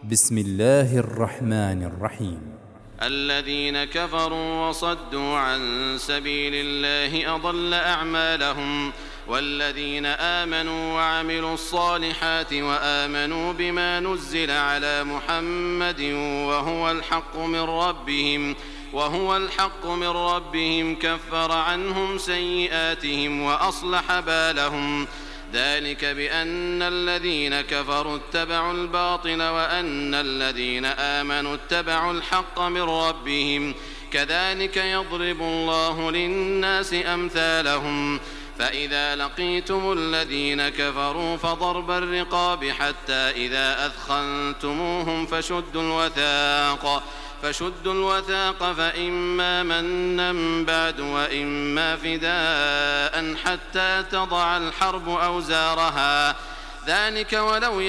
بسم الله الرحمن الرحيم. الذين كفروا وصدوا عن سبيل الله أضل أعمالهم، والذين آمنوا وعملوا الصالحات وآمنوا بما نزل على محمد وهو الحق من ربهم كفر عنهم سيئاتهم وأصلح بالهم. ذلك بأن الذين كفروا اتبعوا الباطل وأن الذين آمنوا اتبعوا الحق من ربهم، كذلك يضرب الله للناس أمثالهم. فإذا لقيتم الذين كفروا فضرب الرقاب حتى إذا أثخنتموهم فشدوا الوثاق فإما منا بعد وإما فداء حتى تضع الحرب أوزارها. ذلك ولو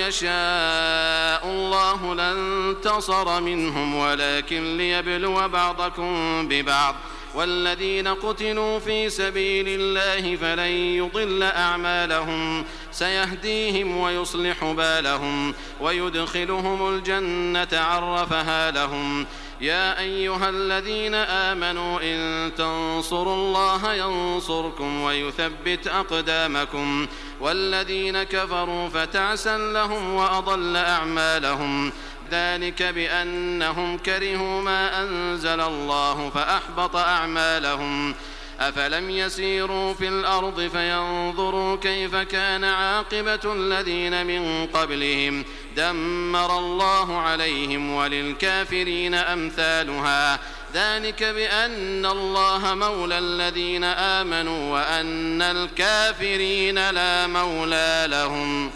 يشاء الله لانتصر منهم ولكن ليبلو بعضكم ببعض. والذين قتلوا في سبيل الله فلن يضل أعمالهم، سيهديهم ويصلح بالهم ويدخلهم الجنة عرفها لهم. يا أيها الذين آمنوا إن تنصروا الله ينصركم ويثبت أقدامكم. والذين كفروا فتعسا لهم وأضل أعمالهم. ذلك بأنهم كرهوا ما أنزل الله فأحبط أعمالهم. أفلم يسيروا في الأرض فينظروا كيف كان عاقبة الذين من قبلهم، دمر الله عليهم وللكافرين أمثالها. ذلك بأن الله مولى الذين آمنوا وأن الكافرين لا مولى لهم.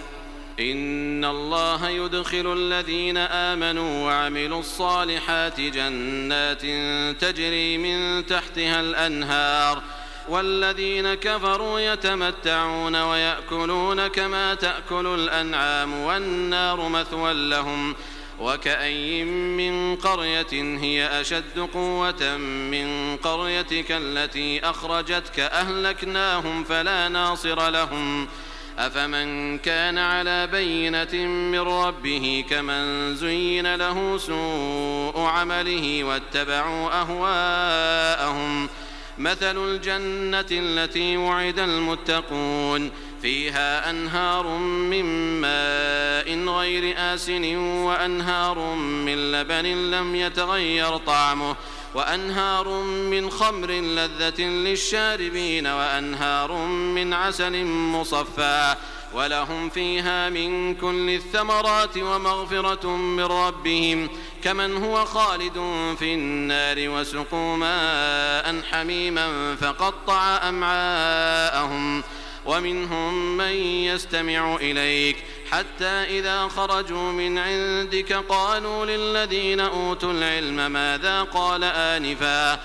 إن الله يدخل الذين آمنوا وعملوا الصالحات جنات تجري من تحتها الأنهار، والذين كفروا يتمتعون ويأكلون كما تأكل الأنعام والنار مثوى لهم. وكأي من قرية هي أشد قوة من قريتك التي أخرجتك أهلكناهم فلا ناصر لهم. أفمن كان على بينة من ربه كمن زين له سوء عمله واتبعوا أهواءهم. مثل الجنة التي وعد المتقون فيها أنهار من ماء غير آسن وأنهار من لبن لم يتغير طعمه وأنهار من خمر لذة للشاربين وأنهار من عسل مصفى ولهم فيها من كل الثمرات ومغفرة من ربهم كمن هو خالد في النار وسقوا ماء حميما فقطع أمعاءهم. ومنهم من يستمع إليك حتى إذا خرجوا من عندك قالوا للذين أوتوا العلم ماذا قال آنفا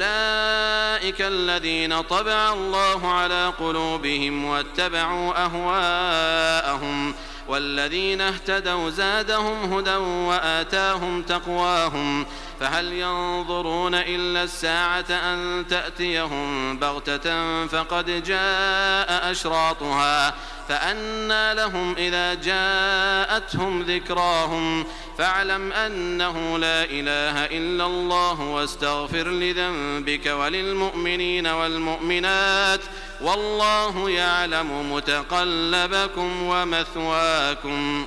أولئك الذين طبع الله على قلوبهم واتبعوا أهواءهم. والذين اهتدوا زادهم هدى وآتاهم تقواهم. فهل ينظرون إلا الساعة أن تأتيهم بغتة فقد جاء أشراطها فأنى لهم إذا جاءتهم ذكراهم. فاعلم أنه لا إله إلا الله واستغفر لذنبك وللمؤمنين والمؤمنات والله يعلم متقلبكم ومثواكم.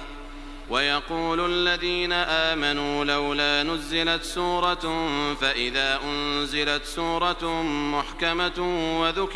ويقول الذين آمنوا لولا نزلت سورة فإذا أنزلت سورة محكمة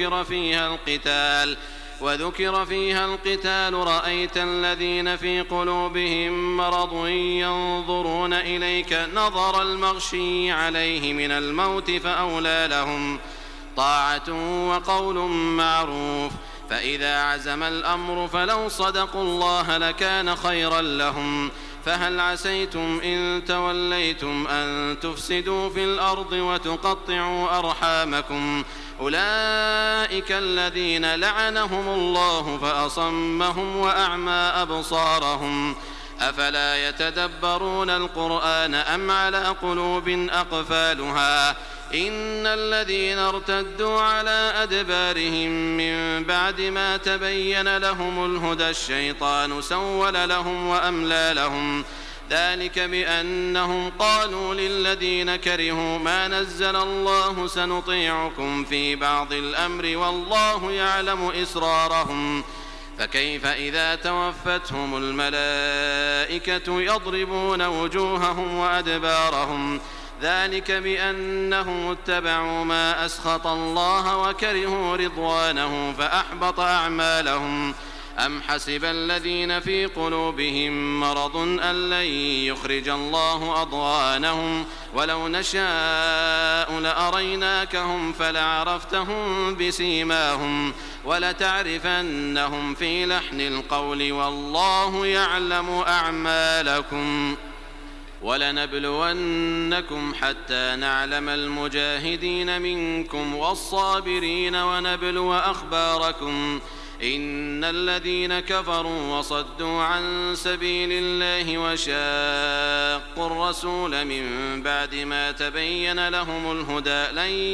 وذكر فيها القتال رأيت الذين في قلوبهم مرض ينظرون إليك نظر المغشي عليه من الموت فأولى لهم طاعة وقول معروف. فإذا عزم الأمر فلو صدقوا الله لكان خيرا لهم. فهل عسيتم إن توليتم أن تفسدوا في الأرض وتقطعوا أرحامكم. أولئك الذين لعنهم الله فأصمهم وأعمى أبصارهم. أفلا يتدبرون القرآن أم على قلوب أقفالها. إن الذين ارتدوا على أدبارهم من بعد ما تبين لهم الهدى الشيطان سول لهم وأملى لهم. ذلك بأنهم قالوا للذين كرهوا ما نزل الله سنطيعكم في بعض الأمر والله يعلم إسرارهم فكيف إذا توفتهم الملائكة يضربون وجوههم وأدبارهم ذلك بأنهم اتبعوا ما أسخط الله وكرهوا رضوانه فأحبط أعمالهم أم حسب الذين في قلوبهم مرض أن لن يخرج الله أضغانهم ولو نشاء لأريناكهم فلعرفتهم بسيماهم ولتعرفنهم في لحن القول والله يعلم أعمالكم ولنبلونكم حتى نعلم المجاهدين منكم والصابرين ونبلو أخباركم إن الذين كفروا وصدوا عن سبيل الله وشاقوا الرسول من بعد ما تبين لهم الهدى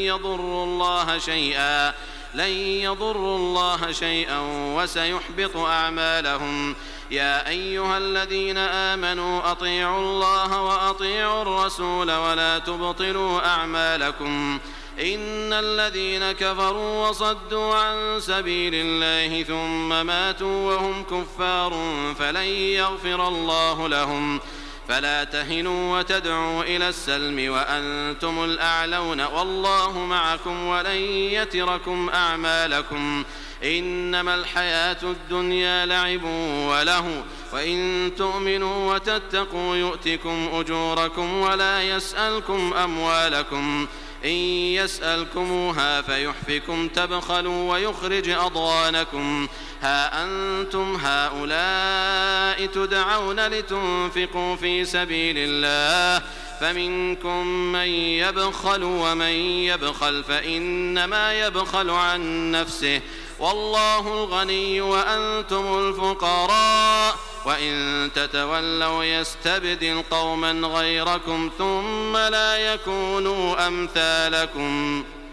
لن يضروا الله شيئا وسيحبط أعمالهم يا أيها الذين آمنوا أطيعوا الله وأطيعوا الرسول ولا تبطلوا أعمالكم إن الذين كفروا وصدوا عن سبيل الله ثم ماتوا وهم كفار فلن يغفر الله لهم فلا تهنوا وتدعوا إلى السلم وأنتم الأعلون والله معكم ولن يتركم أعمالكم إنما الحياة الدنيا لعب وله وإن تؤمنوا وتتقوا يؤتكم أجوركم ولا يسألكم أموالكم إن يسألكموها فيحفكم تبخلوا ويخرج أضغانكم ها أنتم هؤلاء تدعون لتنفقوا في سبيل الله فمنكم من يبخل ومن يبخل فإنما يبخل عن نفسه والله الغني وأنتم الفقراء وإن تتولوا يستبدل قوما غيركم ثم لا يكونوا أمثالكم